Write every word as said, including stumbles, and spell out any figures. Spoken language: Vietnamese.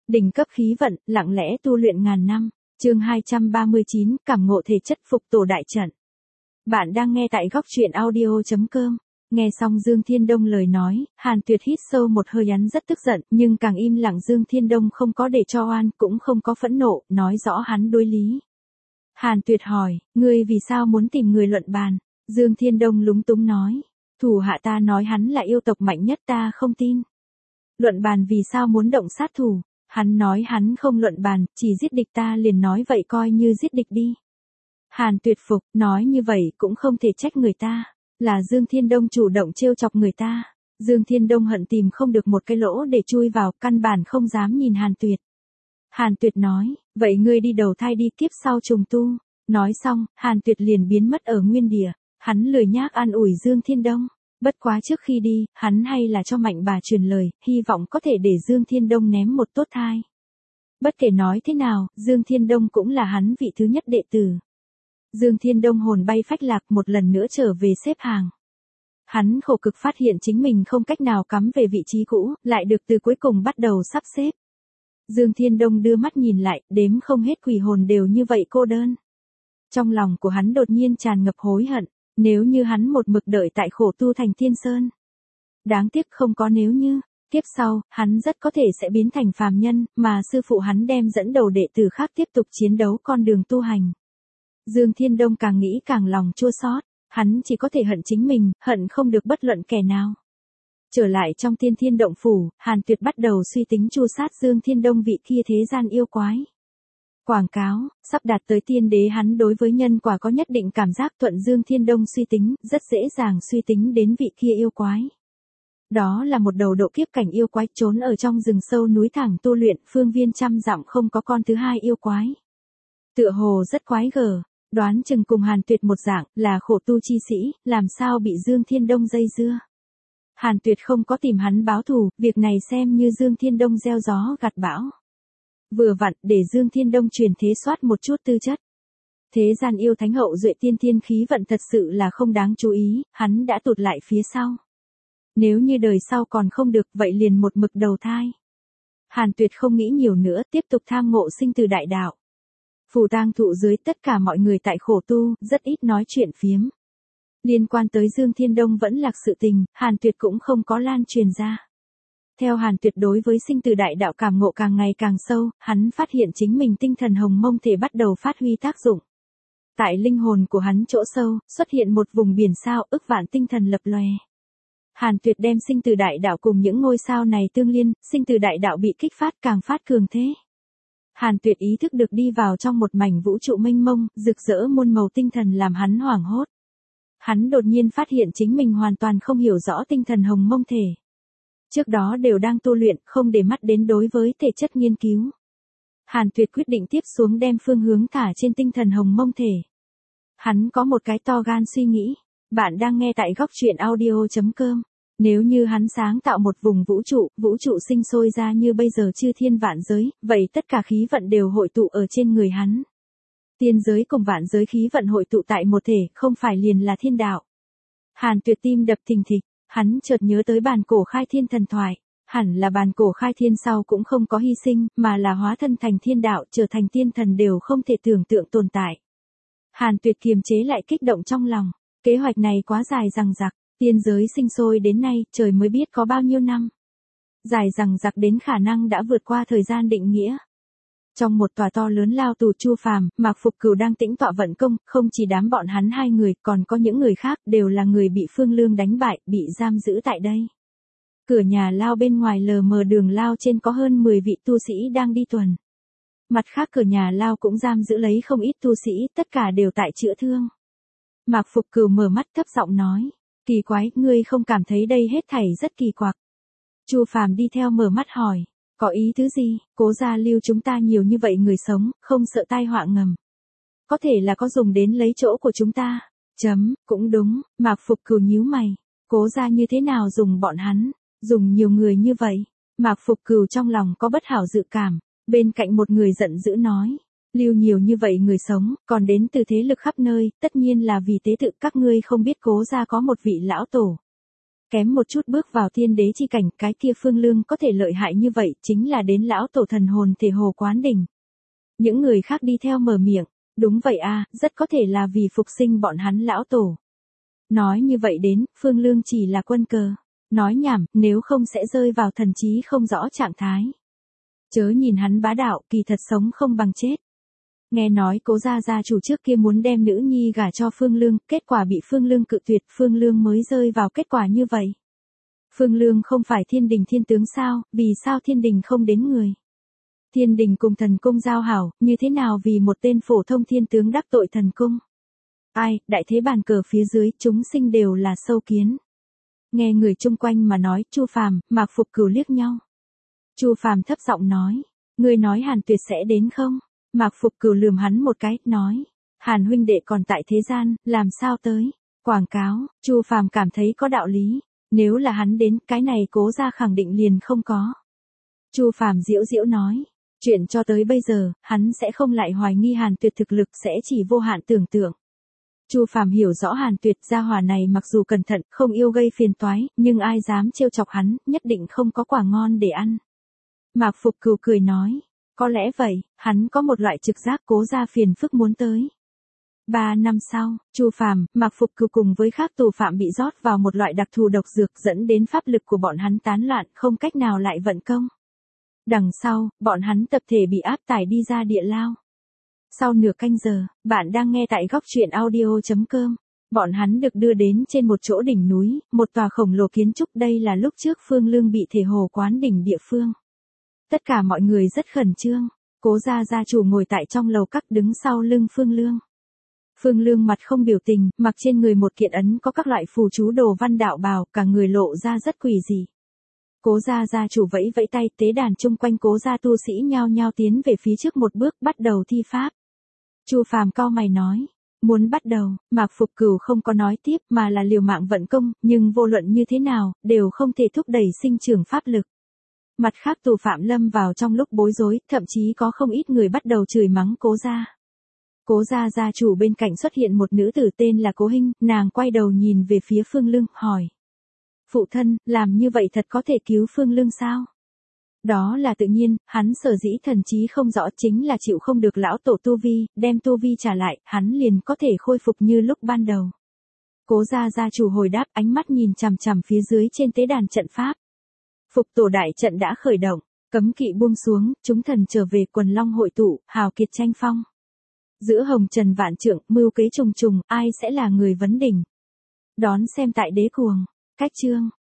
Đỉnh cấp khí vận, lặng lẽ tu luyện ngàn năm. Chương hai trăm ba mươi chín, cảm ngộ thể chất phục tổ đại trận. Bạn đang nghe tại góc truyện audio chấm com. Nghe xong Dương Thiên Đông lời nói, Hàn Tuyệt hít sâu một hơi, hắn rất tức giận, nhưng càng im lặng Dương Thiên Đông không có để cho oan, cũng không có phẫn nộ, nói rõ hắn đối lý. Hàn Tuyệt hỏi, ngươi vì sao muốn tìm người luận bàn? Dương Thiên Đông lúng túng nói, thủ hạ ta nói hắn là yêu tộc mạnh nhất, ta không tin. Luận bàn vì sao muốn động sát thủ? Hắn nói hắn không luận bàn, chỉ giết địch, ta liền nói vậy coi như giết địch đi. Hàn Tuyệt phục, nói như vậy cũng không thể trách người ta, là Dương Thiên Đông chủ động trêu chọc người ta. Dương Thiên Đông hận tìm không được một cái lỗ để chui vào, căn bản không dám nhìn Hàn Tuyệt. Hàn Tuyệt nói, vậy ngươi đi đầu thai đi, kiếp sau trùng tu. Nói xong, Hàn Tuyệt liền biến mất ở nguyên địa, hắn lười nhác an ủi Dương Thiên Đông. Bất quá trước khi đi, hắn hay là cho Mạnh bà truyền lời, hy vọng có thể để Dương Thiên Đông ném một tốt thai. Bất kể nói thế nào, Dương Thiên Đông cũng là hắn vị thứ nhất đệ tử. Dương Thiên Đông hồn bay phách lạc, một lần nữa trở về xếp hàng. Hắn khổ cực phát hiện chính mình không cách nào cắm về vị trí cũ, lại được từ cuối cùng bắt đầu sắp xếp. Dương Thiên Đông đưa mắt nhìn lại, đếm không hết quỷ hồn đều như vậy cô đơn. Trong lòng của hắn đột nhiên tràn ngập hối hận. Nếu như hắn một mực đợi tại khổ tu thành Thiên Sơn. Đáng tiếc không có nếu như, tiếp sau, hắn rất có thể sẽ biến thành phàm nhân, mà sư phụ hắn đem dẫn đầu đệ tử khác tiếp tục chiến đấu con đường tu hành. Dương Thiên Đông càng nghĩ càng lòng chua xót, hắn chỉ có thể hận chính mình, hận không được bất luận kẻ nào. Trở lại trong Tiên Thiên Động Phủ, Hàn Tuyệt bắt đầu suy tính chu sát Dương Thiên Đông vị kia thế gian yêu quái. Quảng cáo, sắp đạt tới tiên đế, hắn đối với nhân quả có nhất định cảm giác, thuận Dương Thiên Đông suy tính, rất dễ dàng suy tính đến vị kia yêu quái. Đó là một đầu độ kiếp cảnh yêu quái trốn ở trong rừng sâu núi thẳng tu luyện, phương viên trăm dặm không có con thứ hai yêu quái. Tựa hồ rất quái gở, đoán chừng cùng Hàn Tuyệt một dạng, là khổ tu chi sĩ, làm sao bị Dương Thiên Đông dây dưa. Hàn Tuyệt không có tìm hắn báo thù, việc này xem như Dương Thiên Đông gieo gió gặt bão. Vừa vặn, để Dương Thiên Đông truyền thế soát một chút tư chất. Thế gian yêu thánh hậu duệ tiên thiên khí vận thật sự là không đáng chú ý, hắn đã tụt lại phía sau. Nếu như đời sau còn không được, vậy liền một mực đầu thai. Hàn Tuyệt không nghĩ nhiều nữa, tiếp tục tham ngộ sinh từ đại đạo. Phù tang thụ dưới, tất cả mọi người tại khổ tu, rất ít nói chuyện phiếm. Liên quan tới Dương Thiên Đông vẫn lạc sự tình, Hàn Tuyệt cũng không có lan truyền ra. Theo Hàn Tuyệt đối với sinh từ đại đạo cảm ngộ càng ngày càng sâu, hắn phát hiện chính mình tinh thần hồng mông thể bắt đầu phát huy tác dụng. Tại linh hồn của hắn chỗ sâu, xuất hiện một vùng biển sao, ức vạn tinh thần lập lòe. Hàn Tuyệt đem sinh từ đại đạo cùng những ngôi sao này tương liên, sinh từ đại đạo bị kích phát càng phát cường thế. Hàn Tuyệt ý thức được đi vào trong một mảnh vũ trụ mênh mông, rực rỡ muôn màu tinh thần làm hắn hoảng hốt. Hắn đột nhiên phát hiện chính mình hoàn toàn không hiểu rõ tinh thần hồng mông thể. Trước đó đều đang tu luyện, không để mắt đến đối với thể chất nghiên cứu. Hàn Tuyệt quyết định tiếp xuống đem phương hướng thả trên tinh thần hồng mông thể. Hắn có một cái to gan suy nghĩ. Bạn đang nghe tại góc truyện audio chấm com. Nếu như hắn sáng tạo một vùng vũ trụ, vũ trụ sinh sôi ra như bây giờ chư thiên vạn giới, vậy tất cả khí vận đều hội tụ ở trên người hắn. Tiên giới cùng vạn giới khí vận hội tụ tại một thể, không phải liền là thiên đạo. Hàn Tuyệt tim đập thình thịch. Hắn chợt nhớ tới bàn cổ khai thiên thần thoại, hẳn là bàn cổ khai thiên sau cũng không có hy sinh, mà là hóa thân thành thiên đạo, trở thành tiên thần đều không thể tưởng tượng tồn tại. Hàn Tuyệt kiềm chế lại kích động trong lòng, kế hoạch này quá dài dằng dặc, tiên giới sinh sôi đến nay, trời mới biết có bao nhiêu năm. Dài dằng dặc đến khả năng đã vượt qua thời gian định nghĩa. Trong một tòa to lớn lao tù Chu Phàm, Mạc Phục Cửu đang tĩnh tọa vận công, không chỉ đám bọn hắn hai người, còn có những người khác, đều là người bị Phương Lương đánh bại, bị giam giữ tại đây. Cửa nhà lao bên ngoài lờ mờ đường lao trên có hơn mười vị tu sĩ đang đi tuần. Mặt khác cửa nhà lao cũng giam giữ lấy không ít tu sĩ, tất cả đều tại chữa thương. Mạc Phục Cửu mở mắt thấp giọng nói, kỳ quái, ngươi không cảm thấy đây hết thảy rất kỳ quặc. Chu Phàm đi theo mở mắt hỏi. Có ý thứ gì, Cố gia lưu chúng ta nhiều như vậy người sống, không sợ tai họa ngầm. Có thể là có dùng đến lấy chỗ của chúng ta. Chấm, cũng đúng, Mạc Phục Cửu nhíu mày. Cố gia như thế nào dùng bọn hắn, dùng nhiều người như vậy. Mạc Phục Cửu trong lòng có bất hảo dự cảm, bên cạnh một người giận dữ nói. Lưu nhiều như vậy người sống, còn đến từ thế lực khắp nơi, tất nhiên là vì tế tự, các ngươi không biết Cố gia có một vị lão tổ. kém một chút bước vào thiên đế chi cảnh, cái kia Phương Lương có thể lợi hại như vậy, chính là đến lão tổ thần hồn thể hồ quán đỉnh. Những người khác đi theo mở miệng, đúng vậy a, rất có thể là vì phục sinh bọn hắn lão tổ. Nói như vậy đến, Phương Lương chỉ là quân cờ. Nói nhảm, nếu không sẽ rơi vào thần trí không rõ trạng thái. Chớ nhìn hắn bá đạo, kỳ thật sống không bằng chết. Nghe nói cố gia gia chủ trước kia muốn đem nữ nhi gả cho Phương Lương, kết quả bị Phương Lương cự tuyệt, Phương Lương mới rơi vào kết quả như vậy. Phương Lương không phải thiên đình thiên tướng sao, vì sao thiên đình không đến người? Thiên đình cùng thần cung giao hảo, như thế nào vì một tên phổ thông thiên tướng đắc tội thần cung? Ai, đại thế bàn cờ phía dưới, chúng sinh đều là sâu kiến. Nghe người chung quanh mà nói, Chu Phàm, Mạc Phục Cửu liếc nhau. Chu Phàm thấp giọng nói, ngươi nói Hàn Tuyệt sẽ đến không? Mạc Phục Cửu lườm hắn một cái, nói, Hàn huynh đệ còn tại thế gian, làm sao tới? Quảng cáo, Chu Phàm cảm thấy có đạo lý, nếu là hắn đến, cái này cố ra khẳng định liền không có. Chu Phàm giễu giễu nói, chuyện cho tới bây giờ, hắn sẽ không lại hoài nghi Hàn Tuyệt thực lực, sẽ chỉ vô hạn tưởng tượng. Chu Phàm hiểu rõ Hàn Tuyệt gia hỏa này mặc dù cẩn thận, không yêu gây phiền toái, nhưng ai dám trêu chọc hắn, nhất định không có quả ngon để ăn. Mạc Phục Cửu cười nói, có lẽ vậy, hắn có một loại trực giác cố ra phiền phức muốn tới. Ba năm sau, Chu Phàm, Mạc Phục Cửu cùng với khác tù phạm bị rót vào một loại đặc thù độc dược dẫn đến pháp lực của bọn hắn tán loạn, không cách nào lại vận công. Đằng sau, bọn hắn tập thể bị áp tải đi ra địa lao. Sau nửa canh giờ, bạn đang nghe tại góc truyện audio chấm com. Bọn hắn được đưa đến trên một chỗ đỉnh núi, một tòa khổng lồ kiến trúc, đây là lúc trước Phương Lương bị thể hồ quán đỉnh địa phương. Tất cả mọi người rất khẩn trương, cố gia gia chủ ngồi tại trong lầu các đứng sau lưng Phương Lương. Phương Lương mặt không biểu tình, mặc trên người một kiện ấn có các loại phù chú đồ văn đạo bào, cả người lộ ra rất quỷ dị. Cố gia gia chủ vẫy vẫy tay, tế đàn chung quanh cố gia tu sĩ nhao nhao tiến về phía trước một bước, bắt đầu thi pháp. Chu Phàm cau mày nói, muốn bắt đầu, Mạc Phục Cửu không có nói tiếp mà là liều mạng vận công, nhưng vô luận như thế nào, đều không thể thúc đẩy sinh trưởng pháp lực. Mặt khác tù phạm lâm vào trong lúc bối rối, thậm chí có không ít người bắt đầu chửi mắng cố gia. Cố gia gia chủ bên cạnh xuất hiện một nữ tử tên là Cố Hinh, nàng quay đầu nhìn về phía Phương Lương, hỏi. Phụ thân, làm như vậy thật có thể cứu Phương Lương sao? Đó là tự nhiên, hắn sở dĩ thần trí không rõ chính là chịu không được lão tổ tu vi, đem tu vi trả lại, hắn liền có thể khôi phục như lúc ban đầu. Cố gia gia chủ hồi đáp, ánh mắt nhìn chằm chằm phía dưới trên tế đàn trận pháp. Phục tổ đại trận đã khởi động, cấm kỵ buông xuống, chúng thần trở về, quần long hội tụ, hào kiệt tranh phong. Giữa hồng trần vạn trượng, mưu kế trùng trùng, ai sẽ là người vấn đỉnh? Đón xem tại Đế Cuồng. Cách chương